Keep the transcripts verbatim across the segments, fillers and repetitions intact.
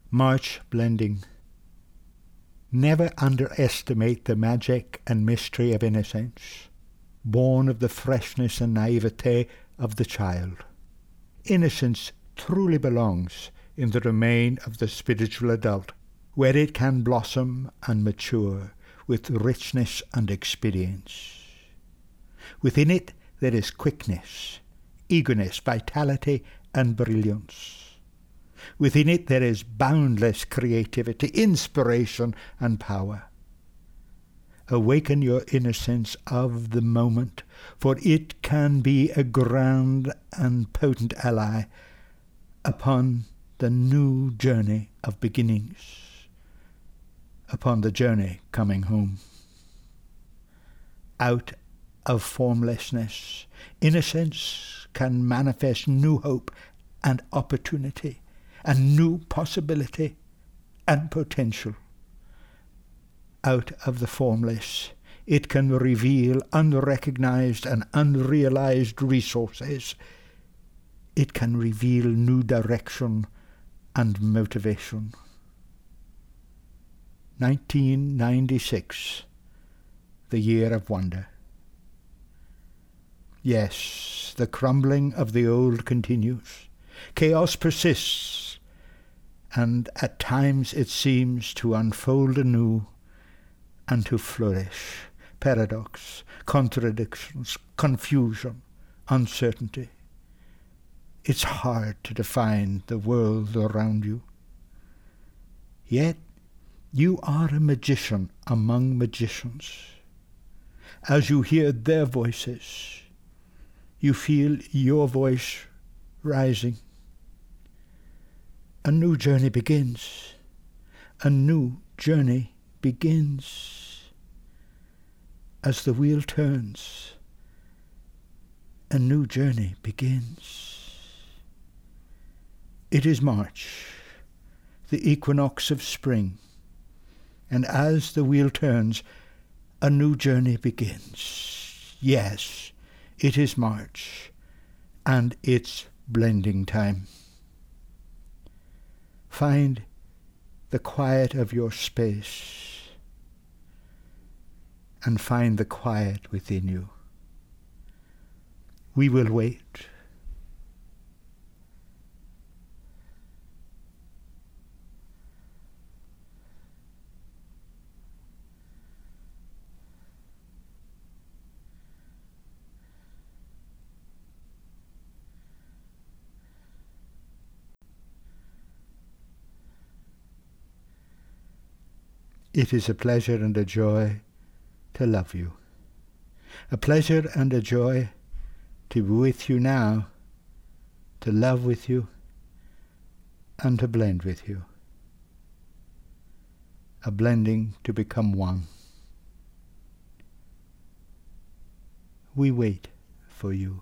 March blending. Never underestimate the magic and mystery of innocence, born of the freshness and naivete of the child. Innocence truly belongs in the domain of the spiritual adult, where it can blossom and mature with richness and experience. Within it there is quickness, eagerness, vitality, and brilliance. Within it there is boundless creativity, inspiration, and power. Awaken your innocence of the moment, for it can be a grand and potent ally upon the new journey of beginnings, upon the journey coming home. Out of formlessness, innocence can manifest new hope and opportunity, and new possibility and potential. Out of the formless, it can reveal unrecognized and unrealized resources. It can reveal new direction and motivation. nineteen ninety-six, the year of wonder. Yes, the crumbling of the old continues. Chaos persists, and at times it seems to unfold anew and to flourish. Paradox, contradictions, confusion, uncertainty. It's hard to define the world around you. Yet you are a magician among magicians. As you hear their voices, you feel your voice rising. A new journey begins. A new journey begins. As the wheel turns, a new journey begins. It is March, the equinox of spring, and as the wheel turns, a new journey begins. Yes, it is March, and it's blending time. Find the quiet of your space, and find the quiet within you. We will wait. It is a pleasure and a joy to love you, a pleasure and a joy to be with you now, to love with you, and to blend with you, a blending to become one. We wait for you.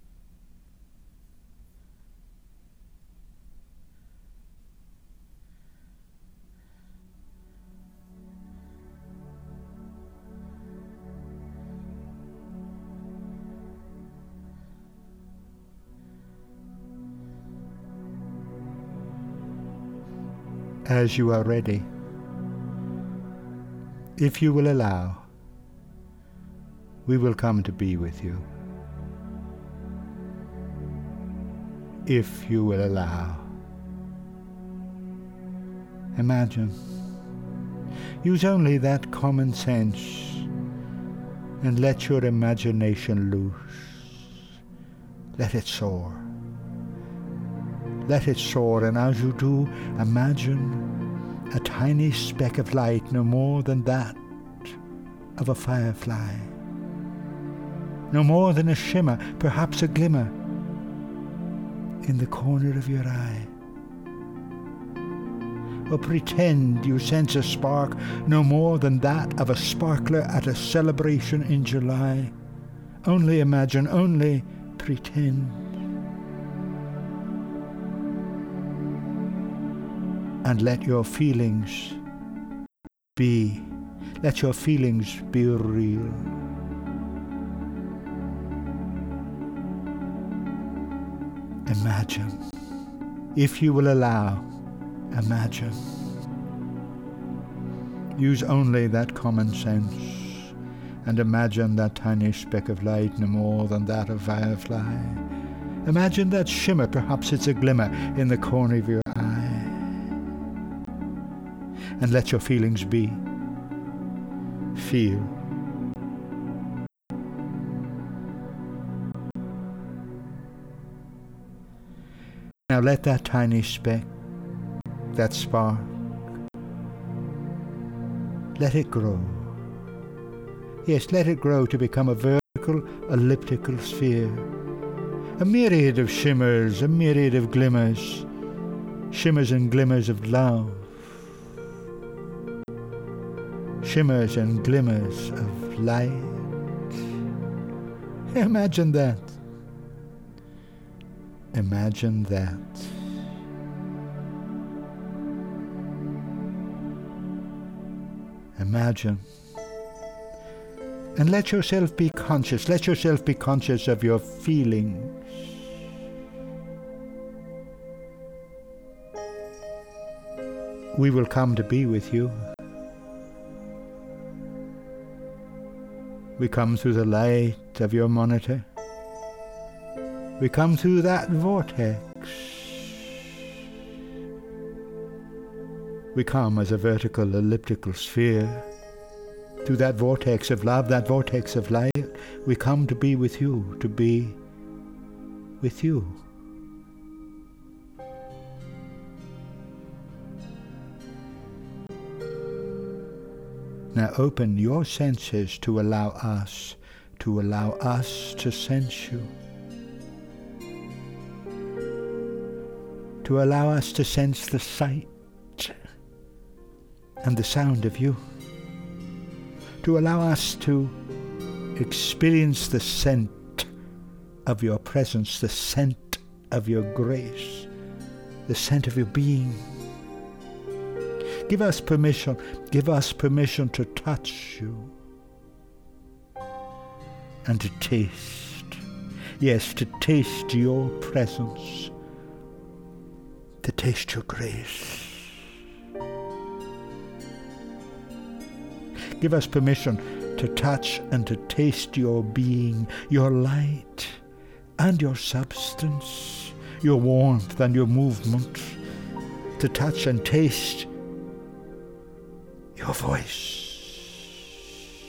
As you are ready, if you will allow, we will come to be with you. If you will allow. Imagine. Use only that common sense and let your imagination loose. Let it soar. Let it soar, and as you do, imagine a tiny speck of light, no more than that of a firefly, no more than a shimmer, perhaps a glimmer, in the corner of your eye. Or pretend you sense a spark, no more than that of a sparkler at a celebration in July. Only imagine, only pretend. And let your feelings be, let your feelings be real. Imagine, if you will allow, Imagine. Use only that common sense and imagine that tiny speck of light no more than that of firefly. Imagine that shimmer, perhaps it's a glimmer in the corner of your eye. And let your feelings be. Feel. Now let that tiny speck, that spark, let it grow. Yes, let it grow to become a vertical, elliptical sphere. A myriad of shimmers, a myriad of glimmers, shimmers and glimmers of love. Shimmers and glimmers of light. Imagine that. Imagine that. Imagine. And let yourself be conscious. Let yourself be conscious of your feelings. We will come to be with you. We come through the light of your monitor. We come through that vortex. We come as a vertical elliptical sphere. Through that vortex of love, that vortex of light, we come to be with you, to be with you. Now open your senses to allow us, to allow us to sense you. To allow us to sense the sight and the sound of you. To allow us to experience the scent of your presence, the scent of your grace, the scent of your being. Give us permission, give us permission to touch you and to taste, yes, to taste your presence, to taste your grace. Give us permission to touch and to taste your being, your light and your substance, your warmth and your movement, to touch and taste your voice,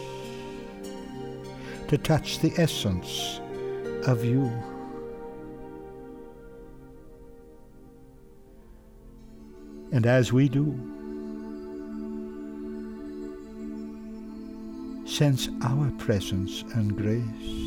to touch the essence of you. And as we do, sense our presence and grace.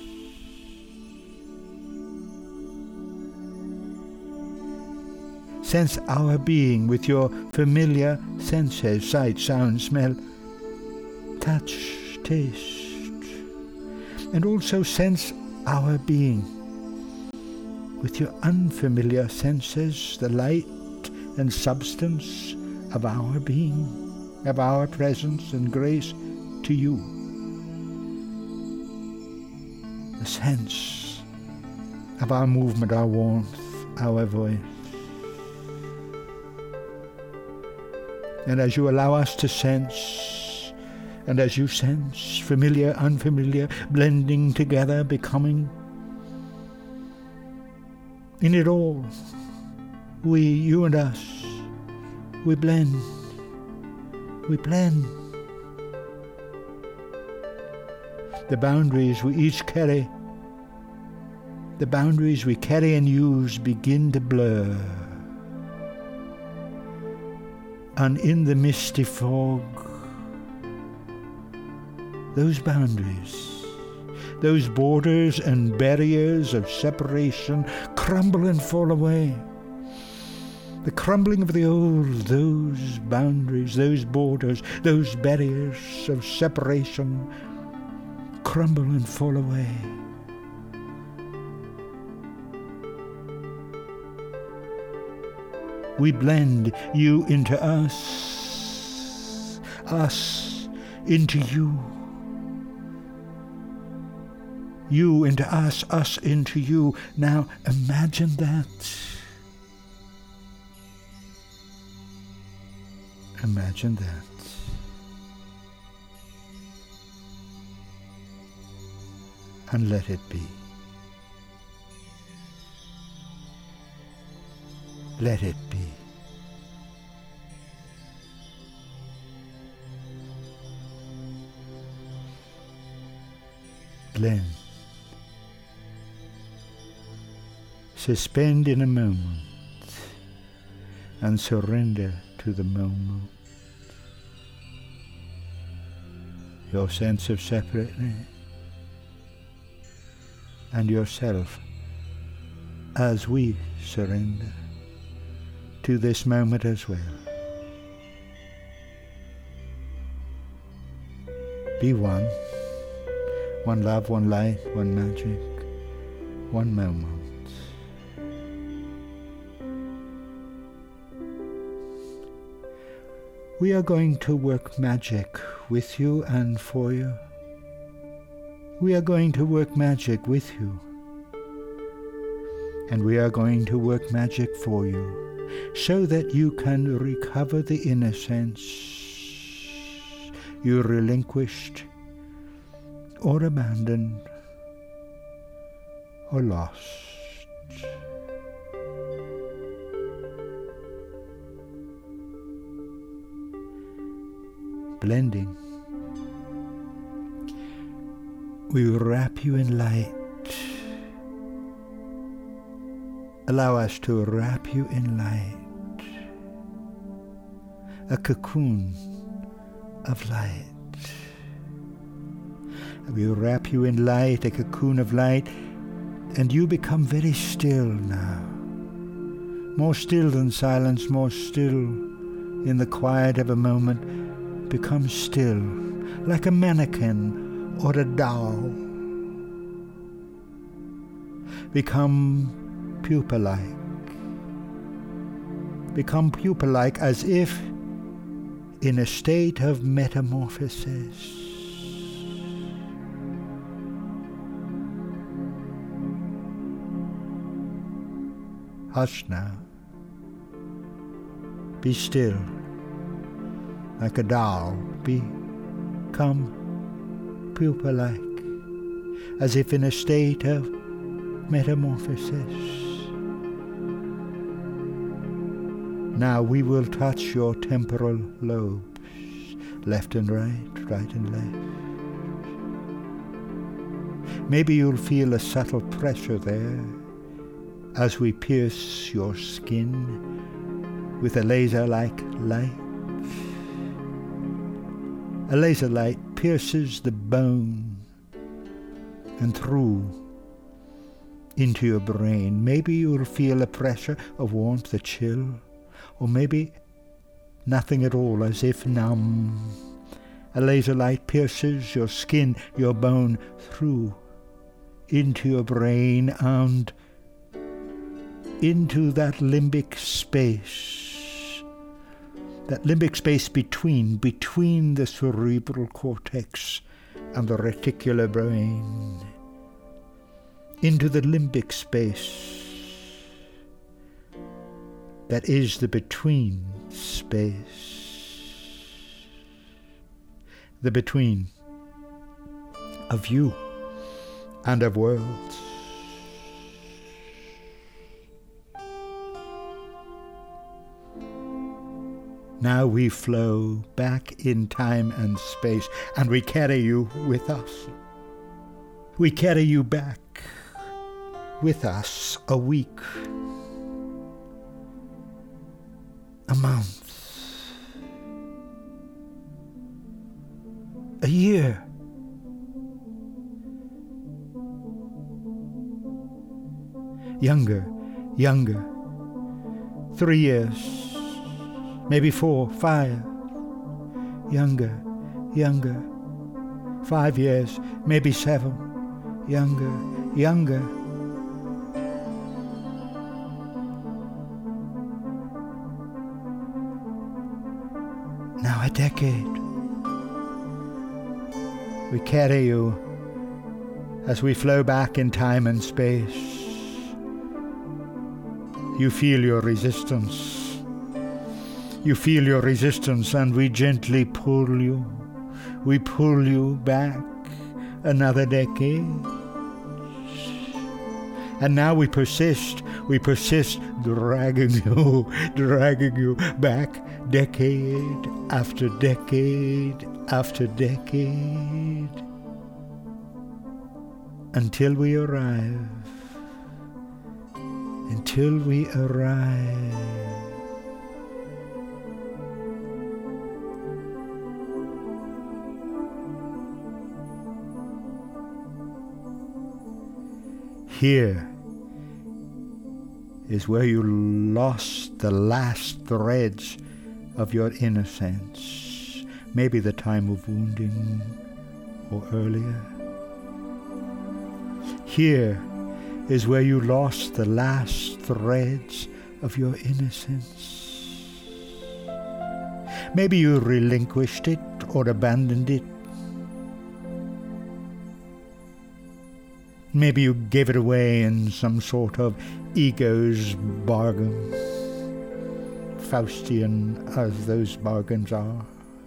Sense our being with your familiar senses, sight, sound, smell, touch, taste. And also sense our being with your unfamiliar senses, the light and substance of our being, of our presence and grace to you. The sense of our movement, our warmth, our voice. And as you allow us to sense, and as you sense, familiar, unfamiliar, blending together, becoming, in it all, we, you and us, we blend, we blend. The boundaries we each carry, the boundaries we carry and use begin to blur. And in the misty fog, those boundaries, those borders and barriers of separation crumble and fall away. The crumbling of the old, those boundaries, those borders, those barriers of separation crumble and fall away. We blend, you into us, us into you, you into us, us into you. Now imagine that. Imagine that. And let it be. Let it be. Blend. Suspend in a moment and surrender to the moment. Your sense of separateness and yourself as we surrender to this moment as well. Be one. One love, one light, one magic, one moment. We are going to work magic with you and for you. We are going to work magic with you. And we are going to work magic for you, so that you can recover the innocence you relinquished or abandoned or lost. Blending. We wrap you in light. Allow us to wrap you in light. A cocoon of light. We wrap you in light, a cocoon of light, and you become very still now. More still than silence, more still in the quiet of a moment. Become still, like a mannequin or a doll. Become pupa-like. Become pupa-like as if in a state of metamorphosis. Hush now. Be still. Like a doll, become pupa-like, as if in a state of metamorphosis. Now we will touch your temporal lobes, left and right, right and left. Maybe you'll feel a subtle pressure there as we pierce your skin with a laser-like light. A laser light pierces the bone and through into your brain. Maybe you'll feel a pressure of warmth, a chill, or maybe nothing at all, as if numb. A laser light pierces your skin, your bone, through into your brain and into that limbic space. That limbic space between, between the cerebral cortex and the reticular brain. Into the limbic space. That is the between space. The between of you and of worlds. Now we flow back in time and space, and we carry you with us. We carry you back with us a week, a month, a year, younger, younger, three years. Maybe four, five, younger, younger, five years, maybe seven, younger, younger. Now a decade. We carry you as we flow back in time and space. You feel your resistance. You feel your resistance, and we gently pull you. We pull you back another decade. And now we persist, we persist, dragging you, dragging you back decade after decade after decade, until we arrive, until we arrive. Here is where you lost the last threads of your innocence, maybe the time of wounding or earlier. Here is where you lost the last threads of your innocence. Maybe you relinquished it or abandoned it. Maybe you gave it away in some sort of ego's bargain, Faustian as those bargains are.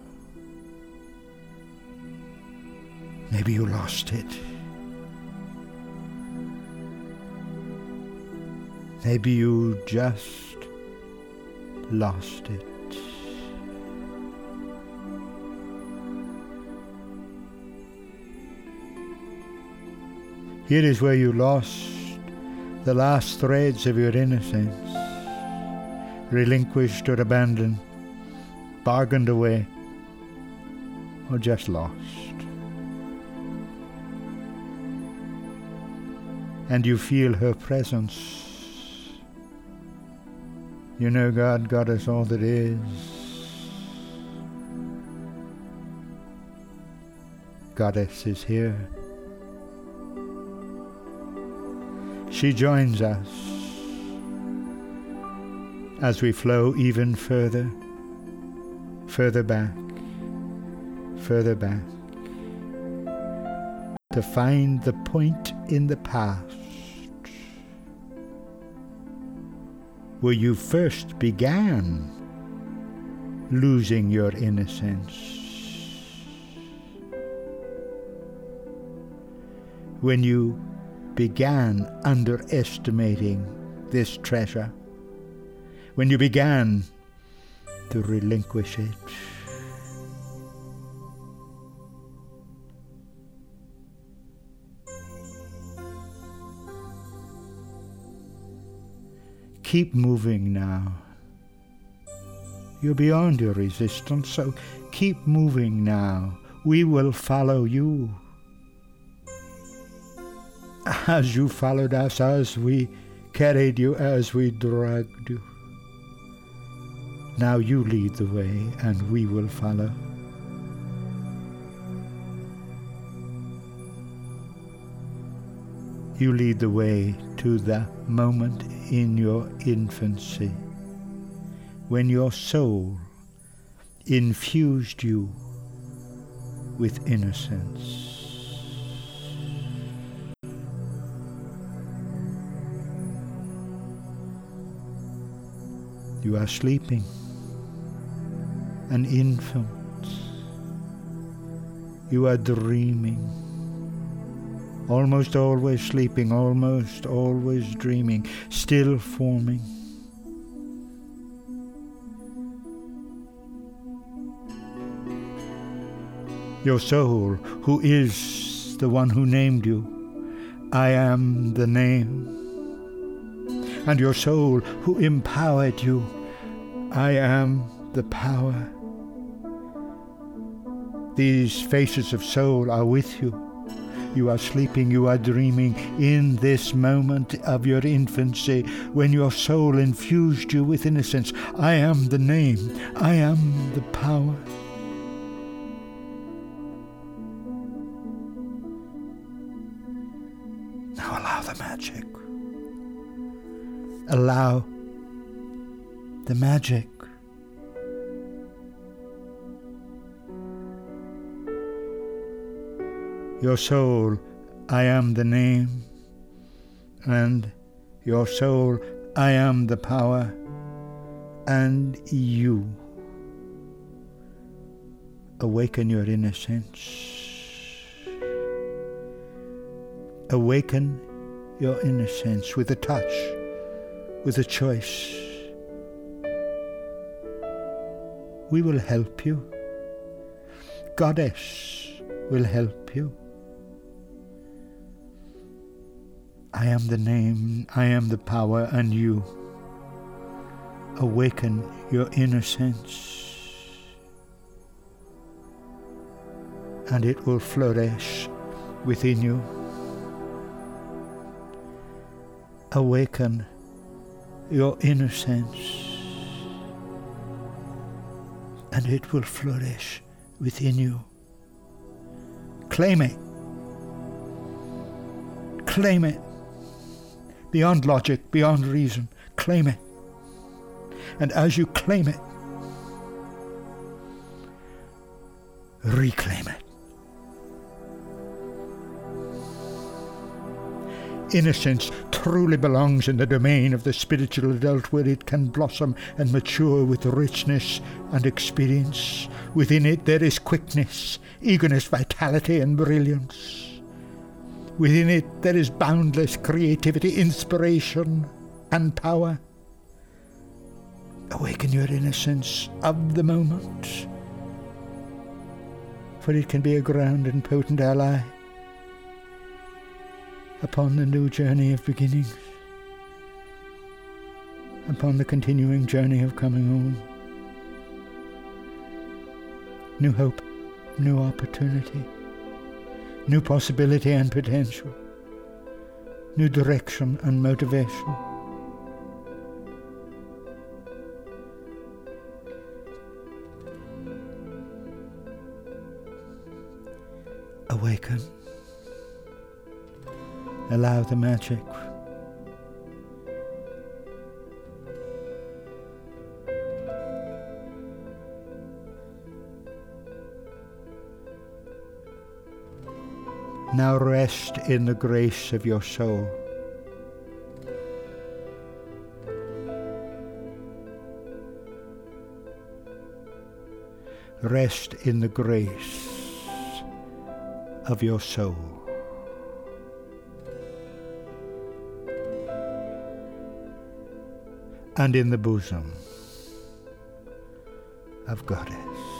Maybe you lost it. Maybe you just lost it. Here is where you lost the last threads of your innocence, relinquished or abandoned, bargained away, or just lost. And you feel her presence. You know God got us all that is. Goddess is here. She joins us as we flow even further, further back, further back, to find the point in the past where you first began losing your innocence, when you began underestimating this treasure, when you began to relinquish it. Keep moving now. You're beyond your resistance, so keep moving now. We will follow you. As you followed us, as we carried you, as we dragged you. Now you lead the way, and we will follow. You lead the way to the moment in your infancy, when your soul infused you with innocence. You are sleeping, an infant. You are dreaming, almost always sleeping, almost always dreaming, still forming. Your soul, who is the one who named you, I am the name. And your soul, who empowered you, I am the power. These faces of soul are with you. You are sleeping, you are dreaming in this moment of your infancy, when your soul infused you with innocence. I am the name, I am the power. Now allow the magic. Allow the magic. Your soul, I am the name, and your soul, I am the power, and you Awaken your innocence. Awaken your innocence with a touch, with a choice. We will help you. Goddess will help you. I am the name, I am the power, and you. Awaken your innocence, and it will flourish within you. Awaken your innocence, and it will flourish within you. Claim it. Claim it. Beyond logic, beyond reason, claim it. And as you claim it, reclaim it. Innocence truly belongs in the domain of the spiritual adult, where it can blossom and mature with richness and experience. Within it there is quickness, eagerness, vitality, and brilliance. Within it there is boundless creativity, inspiration, and power. Awaken your innocence of the moment, for it can be a grand and potent ally upon the new journey of beginnings, upon the continuing journey of coming home. New hope, new opportunity, new possibility and potential, new direction and motivation. Awaken. Allow the magic. Now rest in the grace of your soul. Rest in the grace of your soul. And in the bosom of Goddess.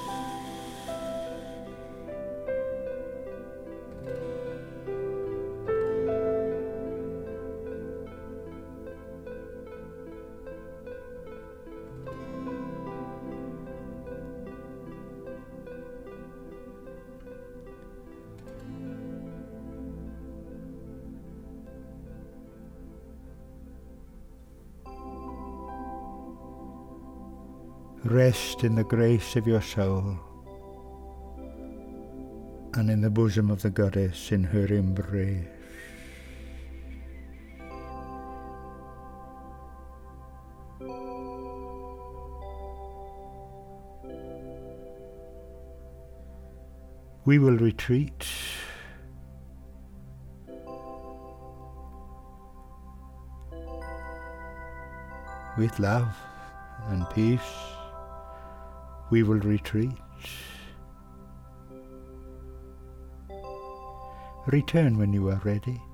Rest in the grace of your soul, and in the bosom of the Goddess, in her embrace. We will retreat with love and peace. We will retreat. Return when you are ready.